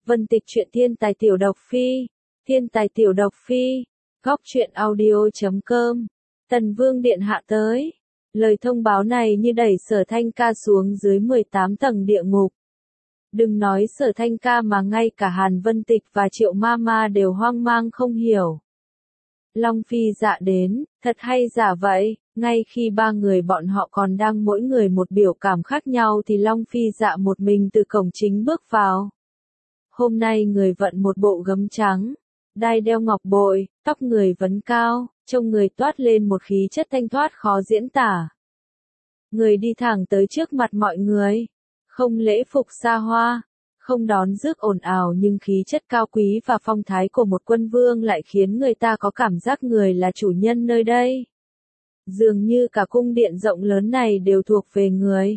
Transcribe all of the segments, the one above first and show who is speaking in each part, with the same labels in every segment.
Speaker 1: Vân Tịch truyện thiên tài tiểu độc phi, thiên tài tiểu độc phi, góc truyện audio.com, Tần Vương điện hạ tới. Lời thông báo này như đẩy Sở Thanh Ca xuống dưới 18 tầng địa ngục. Đừng nói Sở Thanh Ca mà ngay cả Hàn Vân Tịch và Triệu Mama đều hoang mang không hiểu. Long Phi Dạ đến, thật hay giả vậy? Ngay khi ba người bọn họ còn đang mỗi người một biểu cảm khác nhau thì Long Phi Dạ một mình từ cổng chính bước vào. Hôm nay người vận một bộ gấm trắng, đai đeo ngọc bội, tóc người vấn cao, trông người toát lên một khí chất thanh thoát khó diễn tả. Người đi thẳng tới trước mặt mọi người, không lễ phục xa hoa, không đón rước ồn ào nhưng khí chất cao quý và phong thái của một quân vương lại khiến người ta có cảm giác người là chủ nhân nơi đây. Dường như cả cung điện rộng lớn này đều thuộc về người.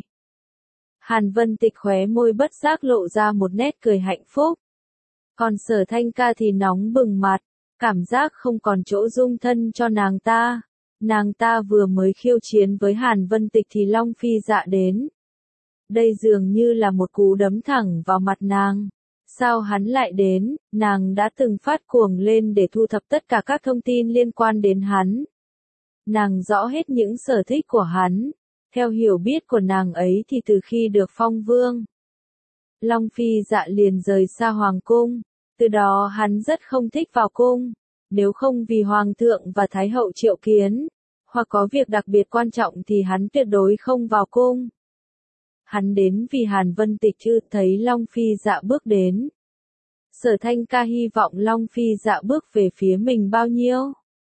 Speaker 1: Hàn Vân Tịch khóe môi bất giác lộ ra một nét cười hạnh phúc. Còn Sở Thanh Ca thì nóng bừng mặt, cảm giác không còn chỗ dung thân cho nàng ta. Nàng ta vừa mới khiêu chiến với Hàn Vân Tịch thì Long Phi Dạ đến. Đây dường như là một cú đấm thẳng vào mặt nàng. Sao hắn lại đến? Nàng đã từng phát cuồng lên để thu thập tất cả các thông tin liên quan đến hắn. Nàng rõ hết những sở thích của hắn. Theo hiểu biết của nàng ấy thì từ khi được phong vương, Long Phi Dạ liền rời xa hoàng cung. Từ đó hắn rất không thích vào cung. Nếu không vì hoàng thượng và thái hậu triệu kiến, hoặc có việc đặc biệt quan trọng thì hắn tuyệt đối không vào cung. Hắn đến vì Hàn Vân Tịch chưa thấy Long Phi Dạ bước đến. Sở Thanh Ca hy vọng Long Phi Dạ bước về phía mình bao nhiêu.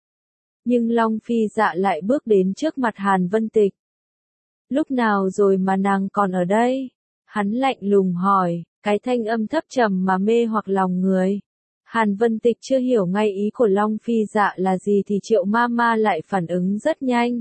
Speaker 1: Nhưng Long Phi Dạ lại bước đến trước mặt Hàn Vân Tịch. Lúc nào rồi mà nàng còn ở đây? Hắn lạnh lùng hỏi, cái thanh âm thấp trầm mà mê hoặc lòng người. Hàn Vân Tịch chưa hiểu ngay ý của Long Phi Dạ là gì thì Triệu Mama lại phản ứng rất nhanh.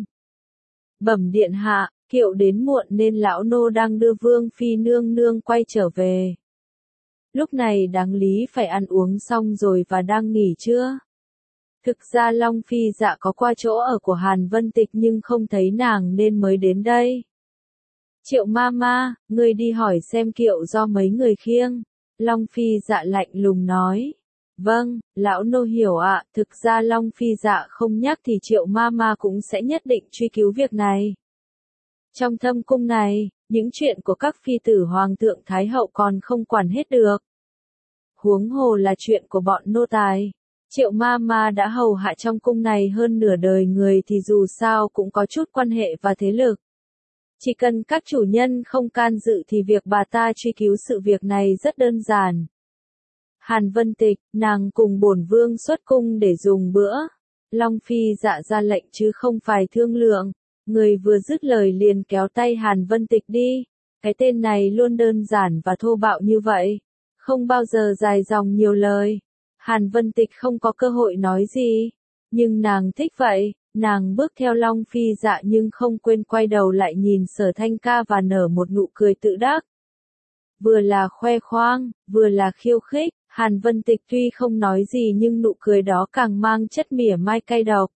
Speaker 1: Bẩm điện hạ, kiệu đến muộn nên lão nô đang đưa Vương Phi nương nương quay trở về. Lúc này đáng lý phải ăn uống xong rồi và đang nghỉ trưa. Thực ra Long Phi Dạ có qua chỗ ở của Hàn Vân Tịch nhưng không thấy nàng nên mới đến đây. Triệu Mama, ngươi đi hỏi xem kiệu do mấy người khiêng. Long Phi Dạ lạnh lùng nói. Vâng, lão nô hiểu ạ. Thực ra Long Phi Dạ không nhắc thì Triệu Mama cũng sẽ nhất định truy cứu việc này. Trong thâm cung này, những chuyện của các phi tử hoàng thượng thái hậu còn không quản hết được. Huống hồ là chuyện của bọn nô tài. Triệu Mama đã hầu hạ trong cung này hơn nửa đời người thì dù sao cũng có chút quan hệ và thế lực. Chỉ cần các chủ nhân không can dự thì việc bà ta truy cứu sự việc này rất đơn giản. Hàn Vân Tịch, nàng cùng bổn vương xuất cung để dùng bữa. Long Phi Dạ ra lệnh chứ không phải thương lượng. Người vừa dứt lời liền kéo tay Hàn Vân Tịch đi. Cái tên này luôn đơn giản và thô bạo như vậy. Không bao giờ dài dòng nhiều lời. Hàn Vân Tịch không có cơ hội nói gì. Nhưng nàng thích vậy. Nàng bước theo Long Phi Dạ nhưng không quên quay đầu lại nhìn Sở Thanh Ca và nở một nụ cười tự đắc. Vừa là khoe khoang, vừa là khiêu khích. Hàn Vân Tịch tuy không nói gì nhưng nụ cười đó càng mang chất mỉa mai cay độc.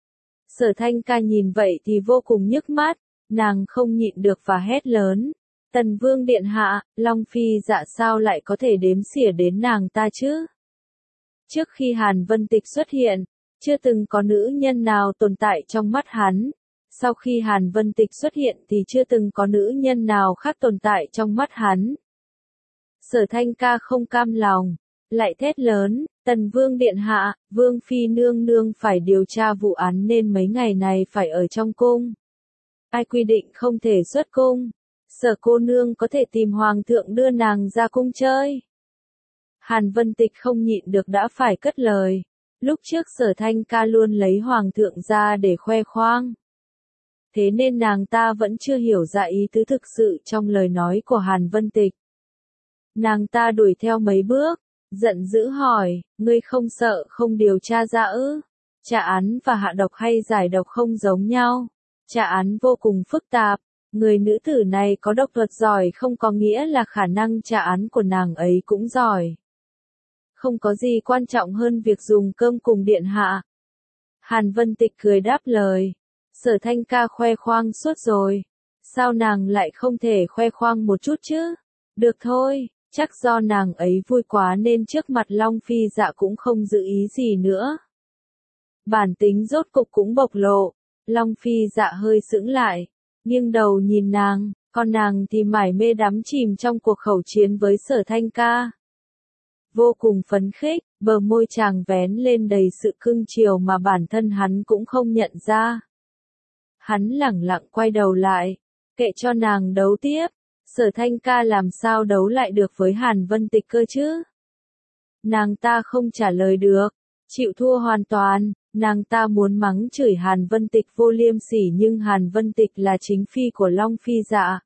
Speaker 1: Sở Thanh Ca nhìn vậy thì vô cùng nhức mắt, nàng không nhịn được và hét lớn. Tần Vương điện hạ, Long Phi Dạ sao lại có thể đếm xỉa đến nàng ta chứ? Trước khi Hàn Vân Tịch xuất hiện, chưa từng có nữ nhân nào tồn tại trong mắt hắn. Sau khi Hàn Vân Tịch xuất hiện thì chưa từng có nữ nhân nào khác tồn tại trong mắt hắn. Sở Thanh Ca không cam lòng, lại thét lớn, Tần Vương điện hạ, Vương Phi nương nương phải điều tra vụ án nên mấy ngày này phải ở trong cung. Ai quy định không thể xuất cung? Sở cô nương có thể tìm hoàng thượng đưa nàng ra cung chơi. Hàn Vân Tịch không nhịn được đã phải cất lời. Lúc trước Sở Thanh Ca luôn lấy hoàng thượng ra để khoe khoang. Thế nên nàng ta vẫn chưa hiểu ra ý tứ thực sự trong lời nói của Hàn Vân Tịch. Nàng ta đuổi theo mấy bước, giận dữ hỏi, ngươi không sợ không điều tra ra ư? Tra án và hạ độc hay giải độc không giống nhau. Tra án vô cùng phức tạp. Người nữ tử này có độc thuật giỏi không có nghĩa là khả năng tra án của nàng ấy cũng giỏi. Không có gì quan trọng hơn việc dùng cơm cùng điện hạ. Hàn Vân Tịch cười đáp lời. Sở Thanh Ca khoe khoang suốt rồi. Sao nàng lại không thể khoe khoang một chút chứ? Được thôi, Chắc do nàng ấy vui quá nên trước mặt Long Phi Dạ cũng không giữ ý gì nữa. Bản tính rốt cục cũng bộc lộ, Long Phi Dạ hơi sững lại, nghiêng đầu nhìn nàng, còn nàng thì mải mê đắm chìm trong cuộc khẩu chiến với Sở Thanh Ca. Vô cùng phấn khích, bờ môi chàng vén lên đầy sự cưng chiều mà bản thân hắn cũng không nhận ra. Hắn lẳng lặng quay đầu lại, kệ cho nàng đấu tiếp. Sở Thanh Ca làm sao đấu lại được với Hàn Vân Tịch cơ chứ? Nàng ta không trả lời được, chịu thua hoàn toàn, nàng ta muốn mắng chửi Hàn Vân Tịch vô liêm sỉ nhưng Hàn Vân Tịch là chính phi của Long Phi Dạ.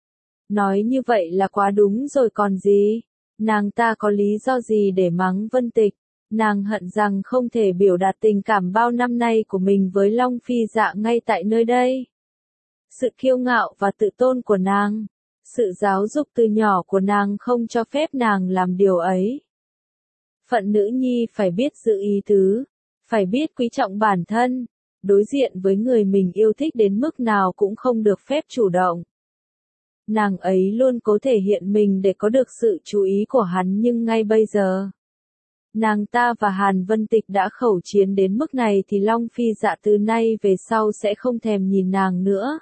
Speaker 1: Nói như vậy là quá đúng rồi còn gì, nàng ta có lý do gì để mắng Vân Tịch, nàng hận rằng không thể biểu đạt tình cảm bao năm nay của mình với Long Phi Dạ ngay tại nơi đây. Sự kiêu ngạo và tự tôn của nàng. Sự giáo dục từ nhỏ của nàng không cho phép nàng làm điều ấy. Phận nữ nhi phải biết giữ ý tứ, phải biết quý trọng bản thân, đối diện với người mình yêu thích đến mức nào cũng không được phép chủ động. Nàng ấy luôn cố thể hiện mình để có được sự chú ý của hắn nhưng ngay bây giờ, nàng ta và Hàn Vân Tịch đã khẩu chiến đến mức này thì Long Phi Dạ từ nay về sau sẽ không thèm nhìn nàng nữa.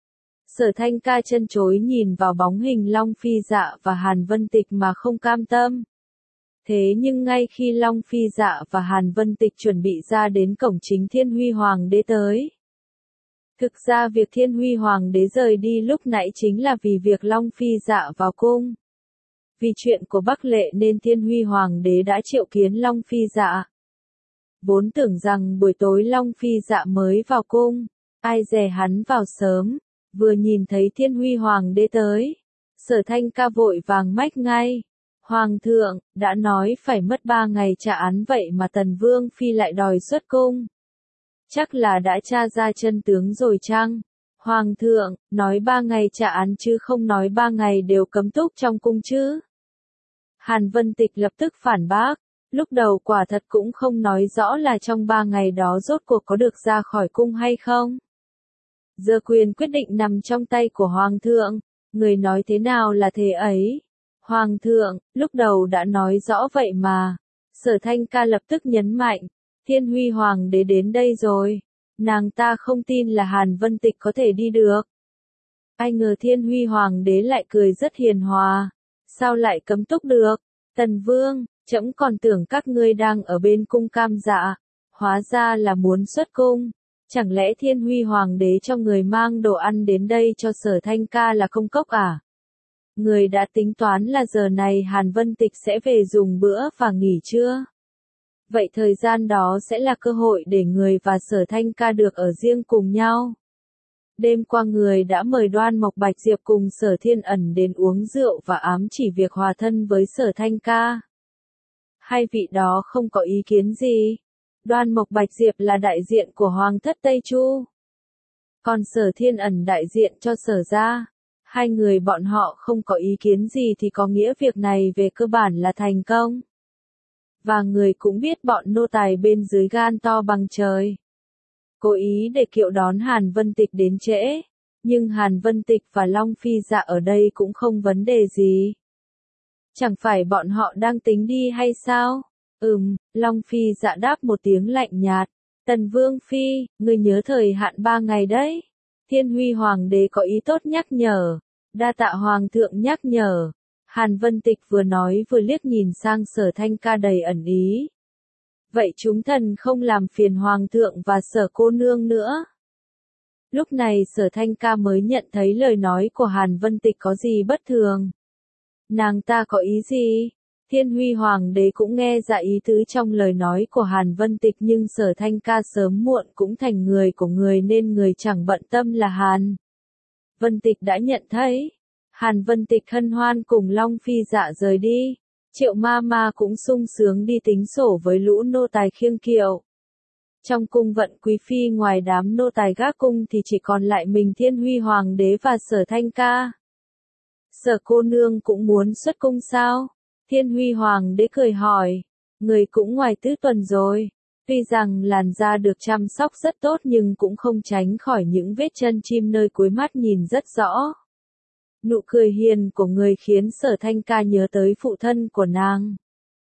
Speaker 1: Sở Thanh Ca chân chối nhìn vào bóng hình Long Phi Dạ và Hàn Vân Tịch mà không cam tâm. Thế nhưng ngay khi Long Phi Dạ và Hàn Vân Tịch chuẩn bị ra đến cổng chính Thiên Huy Hoàng đế tới. Thực ra việc Thiên Huy Hoàng đế rời đi lúc nãy chính là vì việc Long Phi Dạ vào cung. Vì chuyện của Bắc Lệ nên Thiên Huy Hoàng đế đã triệu kiến Long Phi Dạ. Vốn tưởng rằng buổi tối Long Phi Dạ mới vào cung, ai dè hắn vào sớm. Vừa nhìn thấy Thiên Huy Hoàng đế tới, Sở Thanh Ca vội vàng mách ngay. Hoàng thượng, đã nói phải mất 3 ngày trả án vậy mà Tần Vương Phi lại đòi xuất cung. Chắc là đã tra ra chân tướng rồi chăng? Hoàng thượng, nói 3 ngày trả án chứ không nói 3 ngày đều cấm túc trong cung chứ? Hàn Vân Tịch lập tức phản bác, lúc đầu quả thật cũng không nói rõ là trong 3 ngày đó rốt cuộc có được ra khỏi cung hay không. Giờ quyền quyết định nằm trong tay của Hoàng thượng, người nói thế nào là thế ấy. Hoàng thượng, lúc đầu đã nói rõ vậy mà. Sở Thanh Ca lập tức nhấn mạnh, Thiên Huy Hoàng đế đến đây rồi. Nàng ta không tin là Hàn Vân Tịch có thể đi được. Ai ngờ Thiên Huy Hoàng đế lại cười rất hiền hòa. Sao lại cấm túc được? Tần Vương, trẫm còn tưởng các ngươi đang ở bên cung Cam Dạ. Hóa ra là muốn xuất cung. Chẳng lẽ Thiên Huy Hoàng đế cho người mang đồ ăn đến đây cho Sở Thanh Ca là công cốc à? Người đã tính toán là giờ này Hàn Vân Tịch sẽ về dùng bữa và nghỉ trưa. Vậy thời gian đó sẽ là cơ hội để người và Sở Thanh Ca được ở riêng cùng nhau. Đêm qua người đã mời Đoan Mộc Bạch Diệp cùng Sở Thiên Ẩn đến uống rượu và ám chỉ việc hòa thân với Sở Thanh Ca. Hai vị đó không có ý kiến gì. Đoan Mộc Bạch Diệp là đại diện của Hoàng thất Tây Chu. Còn Sở Thiên Ẩn đại diện cho Sở gia. Hai người bọn họ không có ý kiến gì thì có nghĩa việc này về cơ bản là thành công. Và người cũng biết bọn nô tài bên dưới gan to bằng trời. Cố ý để kiệu đón Hàn Vân Tịch đến trễ. Nhưng Hàn Vân Tịch và Long Phi Dạ ở đây cũng không vấn đề gì. Chẳng phải bọn họ đang tính đi hay sao? Long Phi Dạ đáp một tiếng lạnh nhạt. Tần Vương Phi, ngươi nhớ thời hạn 3 ngày đấy. Thiên Huy Hoàng đế có ý tốt nhắc nhở. Đa tạ Hoàng thượng nhắc nhở. Hàn Vân Tịch vừa nói vừa liếc nhìn sang Sở Thanh Ca đầy ẩn ý. Vậy chúng thần không làm phiền Hoàng thượng và Sở cô nương nữa. Lúc này Sở Thanh Ca mới nhận thấy lời nói của Hàn Vân Tịch có gì bất thường. Nàng ta có ý gì? Thiên Huy Hoàng đế cũng nghe ra ý tứ trong lời nói của Hàn Vân Tịch nhưng Sở Thanh Ca sớm muộn cũng thành người của người nên người chẳng bận tâm là Hàn Vân Tịch đã nhận thấy. Hàn Vân Tịch hân hoan cùng Long Phi Dạ rời đi. Triệu ma ma cũng sung sướng đi tính sổ với lũ nô tài khiêng kiệu. Trong cung vận quý phi ngoài đám nô tài gác cung thì chỉ còn lại mình Thiên Huy Hoàng đế và Sở Thanh Ca. Sở cô nương cũng muốn xuất cung sao? Thiên Huy Hoàng đế cười hỏi. Người cũng ngoài tứ tuần rồi. Tuy rằng làn da được chăm sóc rất tốt nhưng cũng không tránh khỏi những vết chân chim nơi cuối mắt nhìn rất rõ. Nụ cười hiền của người khiến Sở Thanh Ca nhớ tới phụ thân của nàng.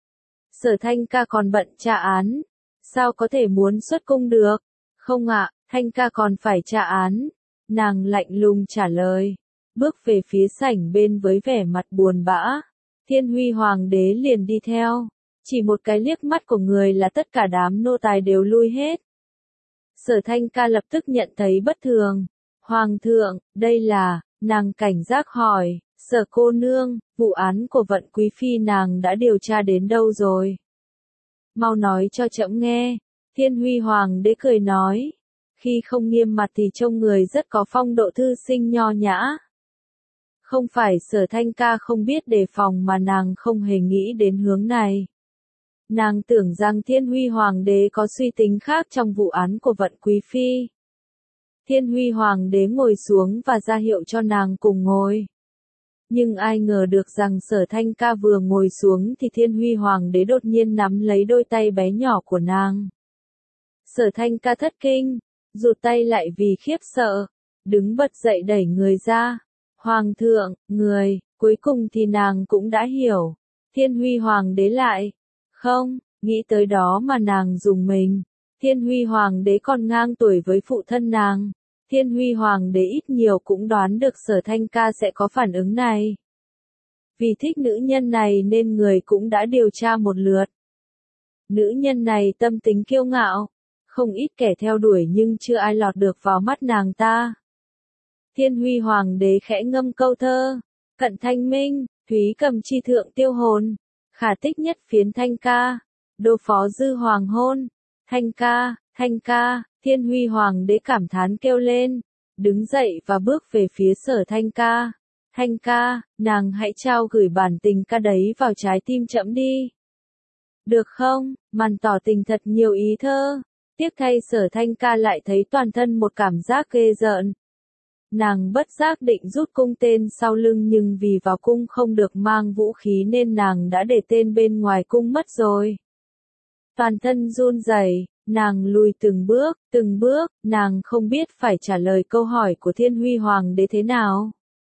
Speaker 1: Sở Thanh Ca còn bận tra án, sao có thể muốn xuất cung được? Không ạ, Thanh Ca còn phải tra án. Nàng lạnh lùng trả lời, bước về phía sảnh bên với vẻ mặt buồn bã. Thiên Huy Hoàng đế liền đi theo. Chỉ một cái liếc mắt của người là tất cả đám nô tài đều lui hết. Sở Thanh Ca lập tức nhận thấy bất thường. Hoàng thượng, đây là, nàng cảnh giác hỏi, Sở cô nương, vụ án của Vận Quý Phi nàng đã điều tra đến đâu rồi? Mau nói cho trẫm nghe. Thiên Huy Hoàng đế cười nói. Khi không nghiêm mặt thì trông người rất có phong độ thư sinh nho nhã. Không phải Sở Thanh Ca không biết đề phòng mà nàng không hề nghĩ đến hướng này. Nàng tưởng rằng Thiên Huy Hoàng đế có suy tính khác trong vụ án của Vận Quý Phi. Thiên Huy Hoàng đế ngồi xuống và ra hiệu cho nàng cùng ngồi. Nhưng ai ngờ được rằng Sở Thanh Ca vừa ngồi xuống thì Thiên Huy Hoàng đế đột nhiên nắm lấy đôi tay bé nhỏ của nàng. Sở Thanh Ca thất kinh, rụt tay lại vì khiếp sợ, đứng bật dậy đẩy người ra. Hoàng thượng, người, cuối cùng thì nàng cũng đã hiểu. Thiên Huy Hoàng đế lại. Không, nghĩ tới đó mà nàng rùng mình. Thiên Huy Hoàng đế còn ngang tuổi với phụ thân nàng. Thiên Huy Hoàng đế ít nhiều cũng đoán được Sở Thanh Ca sẽ có phản ứng này. Vì thích nữ nhân này nên người cũng đã điều tra một lượt. Nữ nhân này tâm tính kiêu ngạo, không ít kẻ theo đuổi nhưng chưa ai lọt được vào mắt nàng ta. Thiên Huy Hoàng đế khẽ ngâm câu thơ, cận thanh minh, thúy cầm chi thượng tiêu hồn, khả tích nhất phiến Thanh Ca, đô phó dư hoàng hôn, Thanh Ca, Thiên Huy Hoàng đế cảm thán kêu lên, đứng dậy và bước về phía Sở Thanh Ca. Thanh Ca, nàng hãy trao gửi bản tình ca đấy vào trái tim trẫm đi. Được không? Màn tỏ tình thật nhiều ý thơ. Tiếc thay Sở Thanh Ca lại thấy toàn thân một cảm giác ghê rợn. Nàng bất giác định rút cung tên sau lưng nhưng vì vào cung không được mang vũ khí nên nàng đã để tên bên ngoài cung mất rồi. Toàn thân run rẩy, nàng lùi từng bước, nàng không biết phải trả lời câu hỏi của Thiên Huy Hoàng đế thế nào.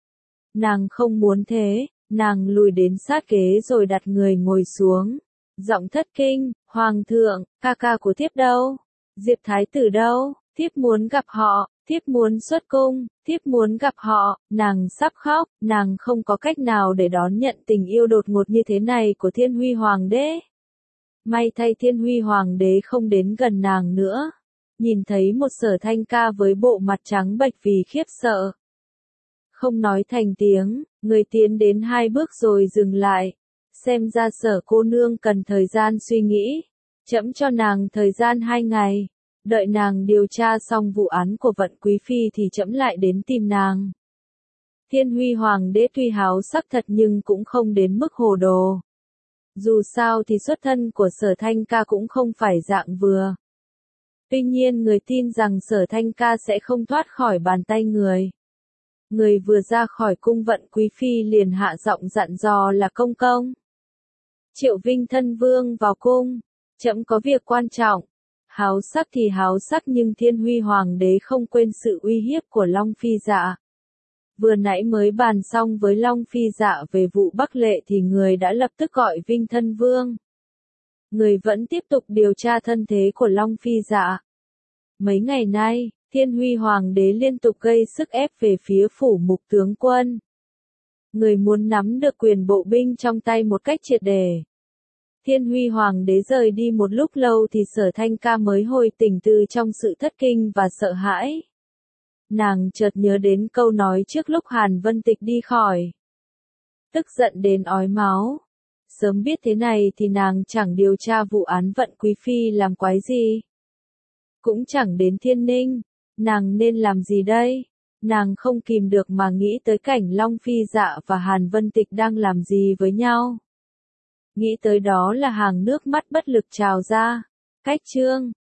Speaker 1: Nàng không muốn thế, nàng lùi đến sát ghế rồi đặt người ngồi xuống. Giọng thất kinh, Hoàng thượng, ca ca của thiếp đâu? Diệp Thái tử đâu? Thiếp muốn gặp họ, thiếp muốn xuất cung, thiếp muốn gặp họ, nàng sắp khóc, nàng không có cách nào để đón nhận tình yêu đột ngột như thế này của Thiên Huy Hoàng đế. May thay Thiên Huy Hoàng đế không đến gần nàng nữa. Nhìn thấy một Sở Thanh Ca với bộ mặt trắng bệch vì khiếp sợ. Không nói thành tiếng, người tiến đến 2 bước rồi dừng lại. Xem ra Sở cô nương cần thời gian suy nghĩ. Trẫm cho nàng thời gian 2 ngày. Đợi nàng điều tra xong vụ án của Vận Quý Phi thì trẫm lại đến tìm nàng. Thiên Huy Hoàng đế tuy háo sắc thật nhưng cũng không đến mức hồ đồ. Dù sao thì xuất thân của Sở Thanh Ca cũng không phải dạng vừa. Tuy nhiên người tin rằng Sở Thanh Ca sẽ không thoát khỏi bàn tay người. Người vừa ra khỏi cung Vận Quý Phi liền hạ giọng dặn dò là công công. Triệu Vinh thân vương vào cung, trẫm có việc quan trọng. Háo sắc thì háo sắc nhưng Thiên Huy Hoàng đế không quên sự uy hiếp của Long Phi Dạ. Vừa nãy mới bàn xong với Long Phi Dạ về vụ Bắc Lệ thì người đã lập tức gọi Vinh thân vương. Người vẫn tiếp tục điều tra thân thế của Long Phi Dạ. Mấy ngày nay, Thiên Huy Hoàng đế liên tục gây sức ép về phía phủ mục tướng quân. Người muốn nắm được quyền bộ binh trong tay một cách triệt để. Thiên Huy Hoàng đế rời đi một lúc lâu thì Sở Thanh Ca mới hồi tỉnh từ trong sự thất kinh và sợ hãi. Nàng chợt nhớ đến câu nói trước lúc Hàn Vân Tịch đi khỏi. Tức giận đến ói máu. Sớm biết thế này thì nàng chẳng điều tra vụ án Vận Quý Phi làm quái gì. Cũng chẳng đến Thiên Ninh. Nàng nên làm gì đây? Nàng không kìm được mà nghĩ tới cảnh Long Phi Dạ và Hàn Vân Tịch đang làm gì với nhau. Nghĩ tới đó là hàng nước mắt bất lực trào ra. Cách chương